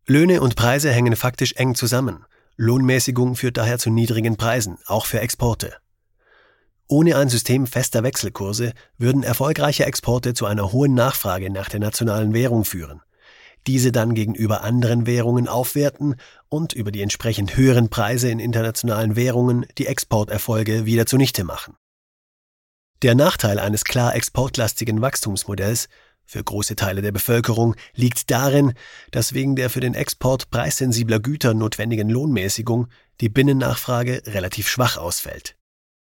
Löhne und Preise hängen faktisch eng zusammen. Lohnmäßigung führt daher zu niedrigen Preisen, auch für Exporte. Ohne ein System fester Wechselkurse würden erfolgreiche Exporte zu einer hohen Nachfrage nach der nationalen Währung führen, diese dann gegenüber anderen Währungen aufwerten und über die entsprechend höheren Preise in internationalen Währungen die Exporterfolge wieder zunichte machen. Der Nachteil eines klar exportlastigen Wachstumsmodells für große Teile der Bevölkerung liegt darin, dass wegen der für den Export preissensibler Güter notwendigen Lohnmäßigung die Binnennachfrage relativ schwach ausfällt.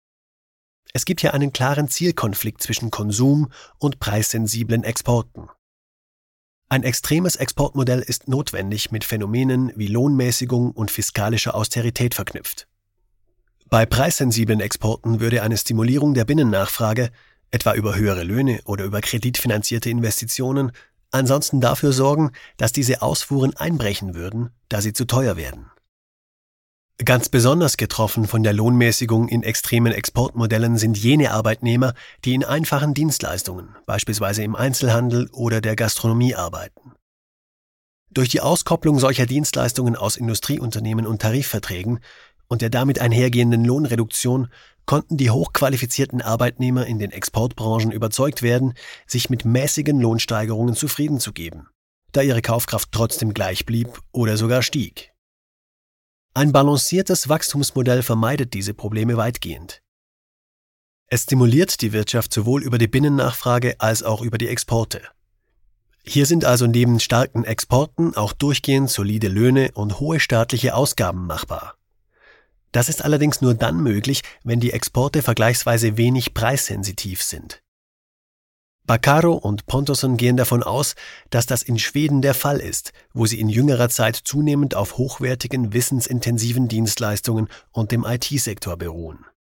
Es gibt hier einen klaren Zielkonflikt zwischen Konsum und preissensiblen Exporten. Ein extremes Exportmodell ist notwendig mit Phänomenen wie Lohnmäßigung und fiskalischer Austerität verknüpft. Bei preissensiblen Exporten würde eine Stimulierung der Binnennachfrage, etwa über höhere Löhne oder über kreditfinanzierte Investitionen, ansonsten dafür sorgen, dass diese Ausfuhren einbrechen würden, da sie zu teuer werden. Ganz besonders getroffen von der Lohnmäßigung in extremen Exportmodellen sind jene Arbeitnehmer, die in einfachen Dienstleistungen, beispielsweise im Einzelhandel oder der Gastronomie arbeiten. Durch die Auskopplung solcher Dienstleistungen aus Industrieunternehmen und Tarifverträgen und der damit einhergehenden Lohnreduktion konnten die hochqualifizierten Arbeitnehmer in den Exportbranchen überzeugt werden, sich mit mäßigen Lohnsteigerungen zufrieden zu geben, da ihre Kaufkraft trotzdem gleich blieb oder sogar stieg. Ein balanciertes Wachstumsmodell vermeidet diese Probleme weitgehend. Es stimuliert die Wirtschaft sowohl über die Binnennachfrage als auch über die Exporte. Hier sind also neben starken Exporten auch durchgehend solide Löhne und hohe staatliche Ausgaben machbar. Das ist allerdings nur dann möglich, wenn die Exporte vergleichsweise wenig preissensitiv sind. Baccaro und Pontusson gehen davon aus, dass das in Schweden der Fall ist, wo sie in jüngerer Zeit zunehmend auf hochwertigen, wissensintensiven Dienstleistungen und dem IT-Sektor beruhen.